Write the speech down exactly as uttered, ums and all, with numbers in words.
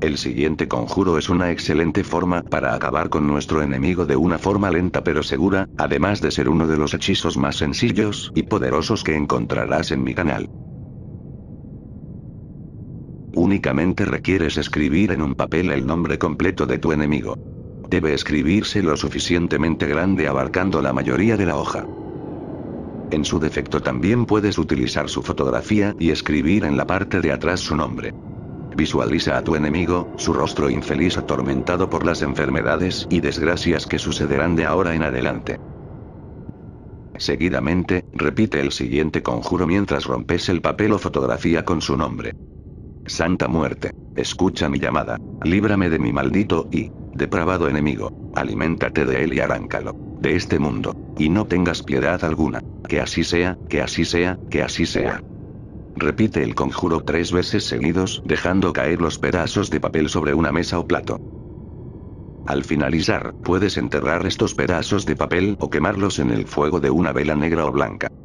El siguiente conjuro es una excelente forma para acabar con nuestro enemigo de una forma lenta pero segura, además de ser uno de los hechizos más sencillos y poderosos que encontrarás en mi canal. Únicamente requieres escribir en un papel el nombre completo de tu enemigo. Debe escribirse lo suficientemente grande abarcando la mayoría de la hoja. En su defecto también puedes utilizar su fotografía y escribir en la parte de atrás su nombre. Visualiza a tu enemigo, su rostro infeliz atormentado por las enfermedades y desgracias que sucederán de ahora en adelante. Seguidamente, repite el siguiente conjuro mientras rompes el papel o fotografía con su nombre. Santa Muerte, escucha mi llamada, líbrame de mi maldito y depravado enemigo, aliméntate de él y arráncalo de este mundo, y no tengas piedad alguna. Que así sea, que así sea, que así sea. Repite el conjuro tres veces seguidos, dejando caer los pedazos de papel sobre una mesa o plato. Al finalizar, puedes enterrar estos pedazos de papel o quemarlos en el fuego de una vela negra o blanca.